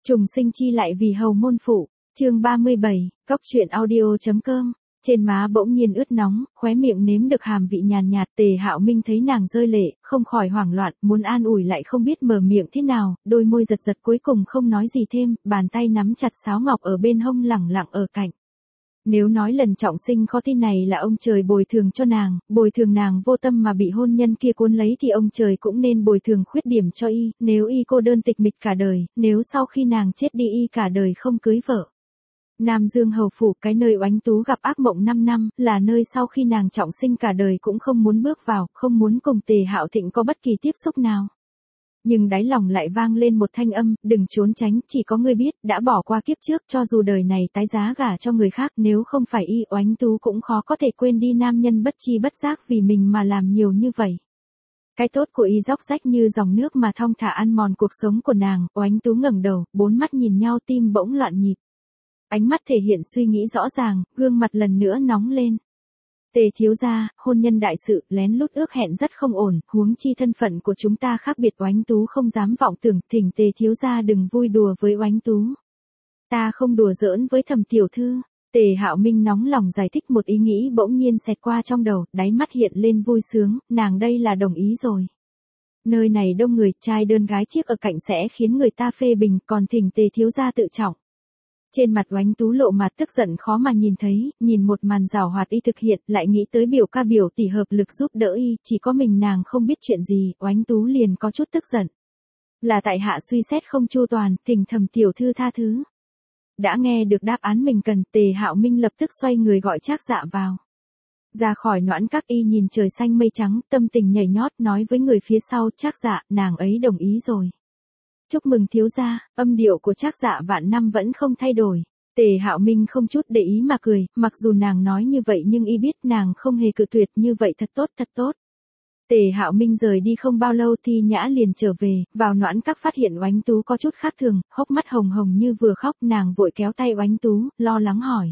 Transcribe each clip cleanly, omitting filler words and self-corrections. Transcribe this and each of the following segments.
Trùng sinh chi lại vì hầu môn phụ, chương 37, cóc truyện audio.com. Trên má bỗng nhiên ướt nóng, khóe miệng nếm được hàm vị nhàn nhạt. Tề Hạo Minh thấy nàng rơi lệ, không khỏi hoảng loạn, muốn an ủi lại không biết mở miệng thế nào, đôi môi giật giật cuối cùng không nói gì thêm, bàn tay nắm chặt sáo ngọc ở bên hông lẳng lặng ở cạnh. Nếu nói lần trọng sinh khó tin này là ông trời bồi thường cho nàng, bồi thường nàng vô tâm mà bị hôn nhân kia cuốn lấy thì ông trời cũng nên bồi thường khuyết điểm cho y, nếu y cô đơn tịch mịch cả đời, nếu sau khi nàng chết đi y cả đời không cưới vợ. Nam Dương hầu phủ, cái nơi Oánh Tú gặp ác mộng 5 năm, là nơi sau khi nàng trọng sinh cả đời cũng không muốn bước vào, không muốn cùng Tề Hạo Thịnh có bất kỳ tiếp xúc nào. Nhưng đáy lòng lại vang lên một thanh âm, đừng trốn tránh, chỉ có ngươi biết, đã bỏ qua kiếp trước, cho dù đời này tái giá gả cho người khác, nếu không phải y, Oánh Tú cũng khó có thể quên đi nam nhân bất chi bất giác vì mình mà làm nhiều như vậy. Cái tốt của y róc rách như dòng nước mà thong thả ăn mòn cuộc sống của nàng. Oánh Tú ngẩng đầu, bốn mắt nhìn nhau, tim bỗng loạn nhịp. Ánh mắt thể hiện suy nghĩ rõ ràng, gương mặt lần nữa nóng lên. Tề thiếu gia, hôn nhân đại sự, lén lút ước hẹn rất không ổn, huống chi thân phận của chúng ta khác biệt. Oánh Tú không dám vọng tưởng, thỉnh Tề thiếu gia đừng vui đùa với Oánh Tú. Ta không đùa giỡn với Thẩm tiểu thư. Tề Hạo Minh nóng lòng giải thích một ý nghĩ bỗng nhiên xẹt qua trong đầu, đáy mắt hiện lên vui sướng, nàng đây là đồng ý rồi. Nơi này đông người, trai đơn gái chiếc ở cạnh sẽ khiến người ta phê bình, còn thỉnh Tề thiếu gia tự trọng. Trên mặt Oánh Tú lộ mặt tức giận khó mà nhìn thấy, nhìn một màn giảo hoạt y thực hiện, lại nghĩ tới biểu ca biểu tỷ hợp lực giúp đỡ y, chỉ có mình nàng không biết chuyện gì, Oánh Tú liền có chút tức giận. Là tại hạ suy xét không chu toàn, thỉnh Thẩm tiểu thư tha thứ. Đã nghe được đáp án mình cần, Tề Hạo Minh lập tức xoay người gọi Trác Dạ vào. Ra khỏi noãn các y nhìn trời xanh mây trắng, tâm tình nhảy nhót nói với người phía sau, Trác Dạ, nàng ấy đồng ý rồi. Chúc mừng thiếu gia, âm điệu của Trác Dạ vạn năm vẫn không thay đổi. Tề Hạo Minh không chút để ý mà cười, mặc dù nàng nói như vậy nhưng y biết nàng không hề cự tuyệt, như vậy thật tốt thật tốt. Tề Hạo Minh rời đi không bao lâu Thi Nhã liền trở về, vào noãn các phát hiện Oánh Tú có chút khác thường, hốc mắt hồng hồng như vừa khóc, nàng vội kéo tay Oánh Tú, lo lắng hỏi.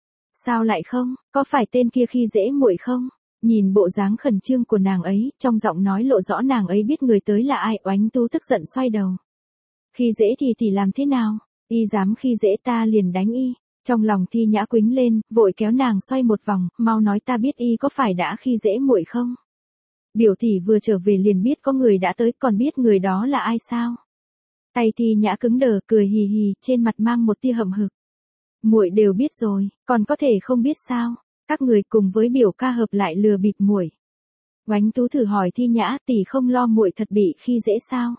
Sao lại không, có phải tên kia khi dễ muội không? Nhìn bộ dáng khẩn trương của nàng ấy, trong giọng nói lộ rõ nàng ấy biết người tới là ai. Oánh Tú tức giận xoay đầu. Khi dễ thì tỷ làm thế nào? Y dám khi dễ ta liền đánh y. Trong lòng Thi Nhã quĩnh lên, vội kéo nàng xoay một vòng, mau nói ta biết y có phải đã khi dễ muội không? Biểu tỷ vừa trở về liền biết có người đã tới, còn biết người đó là ai sao? Tay Thi Nhã cứng đờ, cười hì hì, trên mặt mang một tia hậm hực. Muội đều biết rồi, còn có thể không biết sao? Các người cùng với biểu ca hợp lại lừa bịp muội. Oánh Tú thử hỏi Thi Nhã, tỷ không lo muội thật bị khi dễ sao?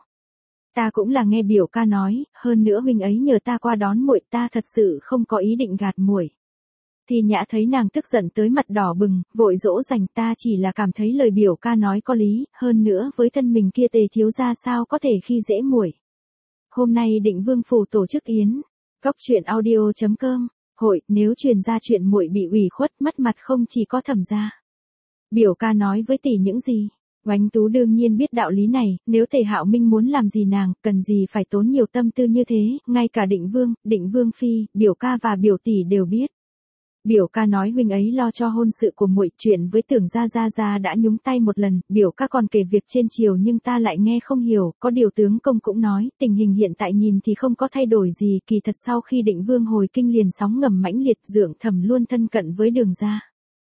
Ta cũng là nghe biểu ca nói, hơn nữa huynh ấy nhờ ta qua đón muội, ta thật sự không có ý định gạt muội. Thi Nhã thấy nàng tức giận tới mặt đỏ bừng, vội dỗ dành, ta chỉ là cảm thấy lời biểu ca nói có lý, hơn nữa với thân mình kia Tề thiếu gia sao có thể khi dễ muội. Hôm nay Định Vương phủ tổ chức yến, cóc truyện audio.com, hội, nếu truyền ra chuyện muội bị ủy khuất mất mặt không chỉ có Thẩm gia. Biểu ca nói với tỷ những gì? Oánh Tú đương nhiên biết đạo lý này, nếu Tề Hạo Minh muốn làm gì nàng, cần gì phải tốn nhiều tâm tư như thế, ngay cả Định Vương phi, biểu ca và biểu tỷ đều biết. Biểu ca nói huynh ấy lo cho hôn sự của muội, chuyện với Tưởng gia đã nhúng tay một lần, biểu ca còn kể việc trên triều nhưng ta lại nghe không hiểu, có điều tướng công cũng nói, tình hình hiện tại nhìn thì không có thay đổi gì, kỳ thật sau khi Định Vương hồi kinh liền sóng ngầm mãnh liệt, Dượng Thẩm luôn thân cận với Đường gia.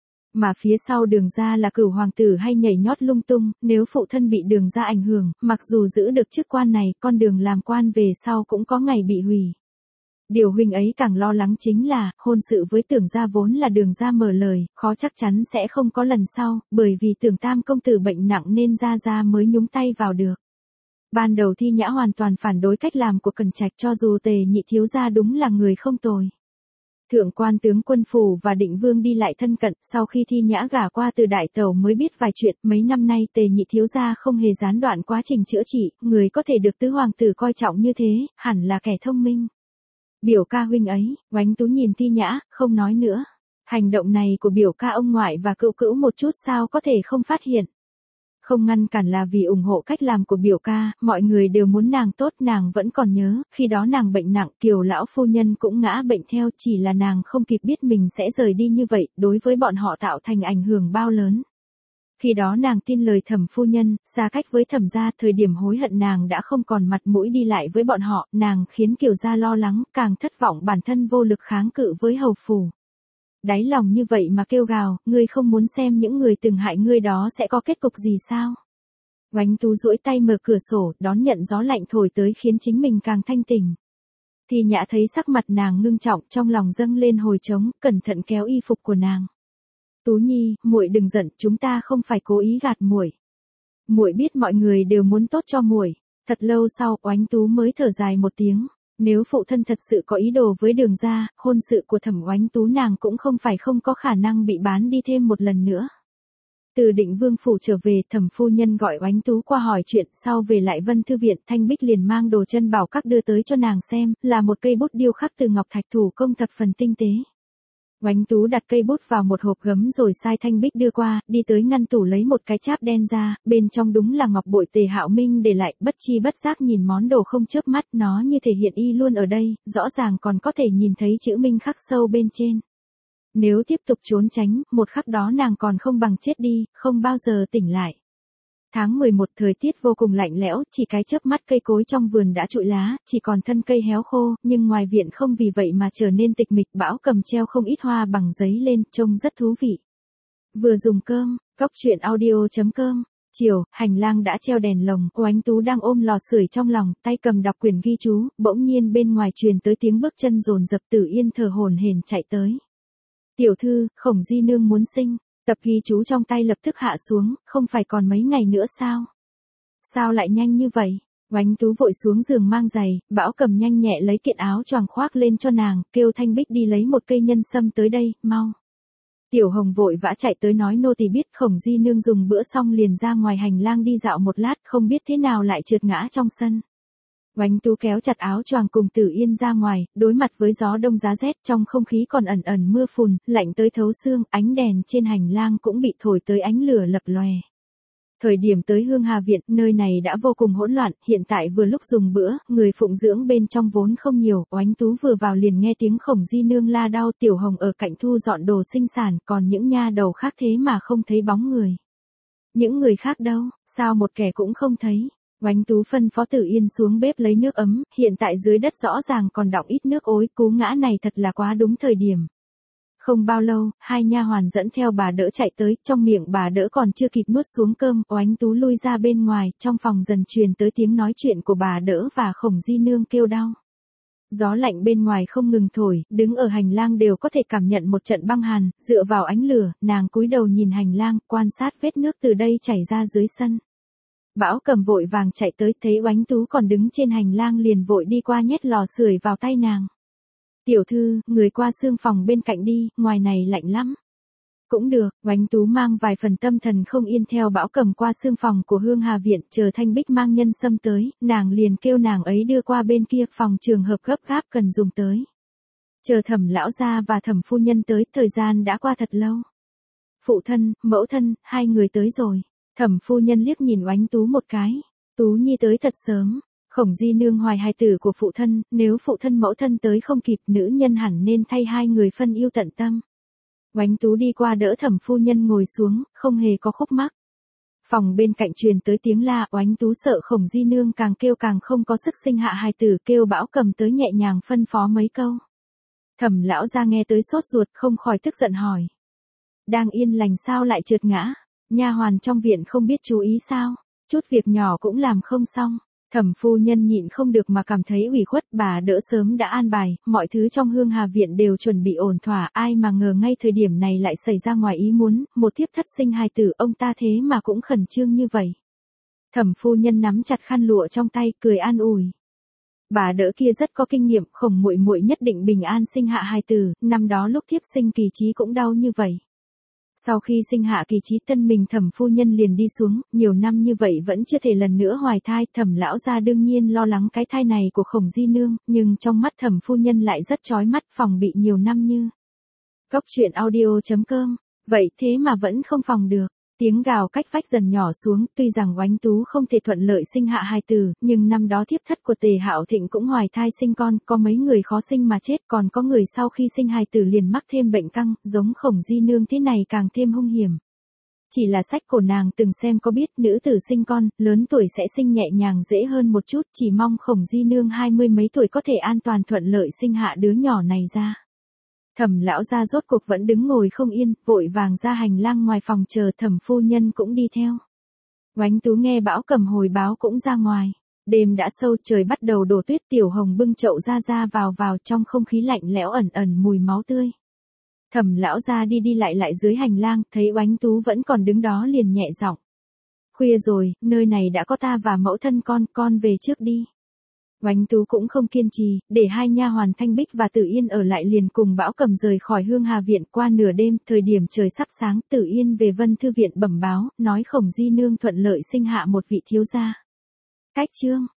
Mà phía sau Đường gia là Cửu hoàng tử hay nhảy nhót lung tung, nếu phụ thân bị Đường gia ảnh hưởng, mặc dù giữ được chức quan này, con đường làm quan về sau cũng có ngày bị hủy. Điều huynh ấy càng lo lắng chính là, hôn sự với Tưởng gia vốn là Đường gia mở lời, khó chắc chắn sẽ không có lần sau, bởi vì Tưởng tam công tử bệnh nặng nên gia mới nhúng tay vào được. Ban đầu Thi Nhã hoàn toàn phản đối cách làm của Cẩn Trạch, cho dù Tề nhị thiếu gia đúng là người không tồi. Thượng quan tướng quân phủ và Định Vương đi lại thân cận, sau khi Thi Nhã gả qua từ đại tẩu mới biết vài chuyện, mấy năm nay Tề nhị thiếu gia không hề gián đoạn quá trình chữa trị, người có thể được tứ hoàng tử coi trọng như thế, hẳn là kẻ thông minh. Biểu ca huynh ấy, Oánh Tú nhìn Thi Nhã, không nói nữa. Hành động này của biểu ca ông ngoại và cữu cữu một chút sao có thể không phát hiện. Không ngăn cản là vì ủng hộ cách làm của biểu ca, mọi người đều muốn nàng tốt, nàng vẫn còn nhớ, khi đó nàng bệnh nặng, Kiều lão phu nhân cũng ngã bệnh theo, chỉ là nàng không kịp biết mình sẽ rời đi như vậy, đối với bọn họ tạo thành ảnh hưởng bao lớn. Khi đó nàng tin lời Thẩm phu nhân, xa cách với Thẩm gia, thời điểm hối hận nàng đã không còn mặt mũi đi lại với bọn họ, nàng khiến Kiều gia lo lắng, càng thất vọng bản thân vô lực kháng cự với hầu phủ. Đáy lòng như vậy mà kêu gào, ngươi không muốn xem những người từng hại ngươi đó sẽ có kết cục gì sao? Oánh Tú duỗi tay mở cửa sổ, đón nhận gió lạnh thổi tới khiến chính mình càng thanh tỉnh. Thì Nhã thấy sắc mặt nàng ngưng trọng, trong lòng dâng lên hồi trống, cẩn thận kéo y phục của nàng. Tú Nhi, muội đừng giận, chúng ta không phải cố ý gạt muội. Muội biết mọi người đều muốn tốt cho muội. Thật lâu sau, Oánh Tú mới thở dài một tiếng. Nếu phụ thân thật sự có ý đồ với Đường gia, hôn sự của Thẩm Oánh Tú nàng cũng không phải không có khả năng bị bán đi thêm một lần nữa. Từ Định Vương phủ trở về, Thẩm phu nhân gọi Oánh Tú qua hỏi chuyện, sau về lại Vân Thư viện, Thanh Bích liền mang đồ chân bảo các đưa tới cho nàng xem, là một cây bút điêu khắc từ ngọc thạch thủ công thập phần tinh tế. Oánh Tú đặt cây bút vào một hộp gấm rồi sai Thanh Bích đưa qua, đi tới ngăn tủ lấy một cái cháp đen ra, bên trong đúng là ngọc bội Tề Hạo Minh để lại, bất chi bất giác nhìn món đồ không chớp mắt, nó như thể hiện y luôn ở đây, rõ ràng còn có thể nhìn thấy chữ Minh khắc sâu bên trên. Nếu tiếp tục trốn tránh, một khắc đó nàng còn không bằng chết đi, không bao giờ tỉnh lại. Tháng 11 thời tiết vô cùng lạnh lẽo, chỉ cái chớp mắt cây cối trong vườn đã trụi lá, chỉ còn thân cây héo khô, nhưng ngoài viện không vì vậy mà trở nên tịch mịch. Bão cầm treo không ít hoa bằng giấy lên, trông rất thú vị. Vừa dùng cơm, cóc truyện audio.com. Chiều, hành lang đã treo đèn lồng, Oánh Tú đang ôm lò sưởi trong lòng, tay cầm đọc quyển ghi chú, bỗng nhiên bên ngoài truyền tới tiếng bước chân dồn dập. Tử Yên thở hổn hển chạy tới. Tiểu thư, Khổng Di nương muốn sinh. Tập ghi chú trong tay lập tức hạ xuống, không phải còn mấy ngày nữa sao? Sao lại nhanh như vậy? Oánh Tú vội xuống giường mang giày, Bão cầm nhanh nhẹ lấy kiện áo choàng khoác lên cho nàng, kêu Thanh Bích đi lấy một cây nhân sâm tới đây, mau. Tiểu Hồng vội vã chạy tới nói nô tỳ biết. Khổng Di nương dùng bữa xong liền ra ngoài hành lang đi dạo một lát, không biết thế nào lại trượt ngã trong sân. Oánh Tú kéo chặt áo choàng cùng Tử Yên ra ngoài, đối mặt với gió đông giá rét, trong không khí còn ẩn ẩn mưa phùn, lạnh tới thấu xương, ánh đèn trên hành lang cũng bị thổi tới ánh lửa lập lòe. Thời điểm tới Hương Hà viện, nơi này đã vô cùng hỗn loạn, hiện tại vừa lúc dùng bữa, người phụng dưỡng bên trong vốn không nhiều, Oánh Tú vừa vào liền nghe tiếng Khổng Di nương la đau. Tiểu Hồng ở cạnh thu dọn đồ sinh sản, còn những nha đầu khác thế mà không thấy bóng người. Những người khác đâu, sao một kẻ cũng không thấy? Oánh Tú phân phó Tử Yên xuống bếp lấy nước ấm, hiện tại dưới đất rõ ràng còn đọng ít nước ối, cú ngã này thật là quá đúng thời điểm. Không bao lâu, hai nha hoàn dẫn theo bà đỡ chạy tới, trong miệng bà đỡ còn chưa kịp nuốt xuống cơm, Oánh Tú lui ra bên ngoài, trong phòng dần truyền tới tiếng nói chuyện của bà đỡ và Khổng Di nương kêu đau. Gió lạnh bên ngoài không ngừng thổi, đứng ở hành lang đều có thể cảm nhận một trận băng hàn, dựa vào ánh lửa, nàng cúi đầu nhìn hành lang, quan sát vết nước từ đây chảy ra dưới sân. Bão cầm vội vàng chạy tới, thấy Oánh Tú còn đứng trên hành lang liền vội đi qua nhét lò sưởi vào tay nàng. Tiểu thư, người qua xương phòng bên cạnh đi, ngoài này lạnh lắm. Cũng được, Oánh Tú mang vài phần tâm thần không yên theo Bão cầm qua xương phòng của Hương Hà viện, chờ Thanh Bích mang nhân sâm tới, nàng liền kêu nàng ấy đưa qua bên kia, phòng trường hợp gấp gáp cần dùng tới. Chờ Thẩm lão gia và Thẩm phu nhân tới, thời gian đã qua thật lâu. Phụ thân, mẫu thân, hai người tới rồi. Thẩm phu nhân liếc nhìn Oánh Tú một cái. Tú Nhi tới thật sớm. Khổng Di nương hoài hài tử của phụ thân, nếu phụ thân mẫu thân tới không kịp, nữ nhân hẳn nên thay hai người phân yêu tận tâm. Oánh Tú đi qua đỡ Thẩm phu nhân ngồi xuống, không hề có khúc mắc. Phòng bên cạnh truyền tới tiếng la, Oánh Tú sợ Khổng Di nương càng kêu càng không có sức sinh hạ hài tử, kêu Bão cầm tới nhẹ nhàng phân phó mấy câu. Thẩm lão gia nghe tới sốt ruột, không khỏi tức giận hỏi. Đang yên lành sao lại trượt ngã? Nha hoàn trong viện không biết chú ý sao? Chút việc nhỏ cũng làm không xong. Thẩm phu nhân nhịn không được mà cảm thấy ủy khuất, bà đỡ sớm đã an bài, mọi thứ trong Hương Hà viện đều chuẩn bị ổn thỏa, ai mà ngờ ngay thời điểm này lại xảy ra ngoài ý muốn, một thiếp thất sinh hài tử, ông ta thế mà cũng khẩn trương như vậy. Thẩm phu nhân nắm chặt khăn lụa trong tay, cười an ủi. Bà đỡ kia rất có kinh nghiệm, Khổng muội muội nhất định bình an sinh hạ hài tử, năm đó lúc thiếp sinh kỳ trí cũng đau như vậy. Sau khi sinh hạ kỳ trí tân mình Thẩm phu nhân liền đi xuống, nhiều năm như vậy vẫn chưa thể lần nữa hoài thai, Thẩm lão gia đương nhiên lo lắng cái thai này của Khổng Di nương, nhưng trong mắt Thẩm phu nhân lại rất chói mắt, phòng bị nhiều năm như. Cóc truyện audio.com, vậy thế mà vẫn không phòng được. Tiếng gào cách vách dần nhỏ xuống, tuy rằng Oánh Tú không thể thuận lợi sinh hạ hài tử, nhưng năm đó thiếp thất của Tề Hạo Thịnh cũng hoài thai sinh con, có mấy người khó sinh mà chết, còn có người sau khi sinh hài tử liền mắc thêm bệnh căng, giống Khổng Di nương thế này càng thêm hung hiểm. Chỉ là sách của nàng từng xem có biết nữ tử sinh con, lớn tuổi sẽ sinh nhẹ nhàng dễ hơn một chút, chỉ mong Khổng Di Nương 20 mấy tuổi có thể an toàn thuận lợi sinh hạ đứa nhỏ này ra. Thẩm lão gia rốt cuộc vẫn đứng ngồi không yên, vội vàng ra hành lang ngoài phòng chờ Thẩm phu nhân cũng đi theo. Oánh Tú nghe Bão Cầm hồi báo cũng ra ngoài. Đêm đã sâu, trời bắt đầu đổ tuyết, Tiểu Hồng bưng chậu ra vào trong không khí lạnh lẽo ẩn ẩn mùi máu tươi. Thẩm lão gia đi lại dưới hành lang, thấy Oánh Tú vẫn còn đứng đó liền nhẹ giọng. Khuya rồi, nơi này đã có ta và mẫu thân con về trước đi. Oánh Tú cũng không kiên trì, để hai nha hoàn Thanh Bích và Tử Yên ở lại liền cùng Bão Cầm rời khỏi Hương Hà viện. Qua nửa đêm, thời điểm trời sắp sáng, Tử Yên về Vân Thư viện bẩm báo, nói Khổng Di Nương thuận lợi sinh hạ một vị thiếu gia. Cách chương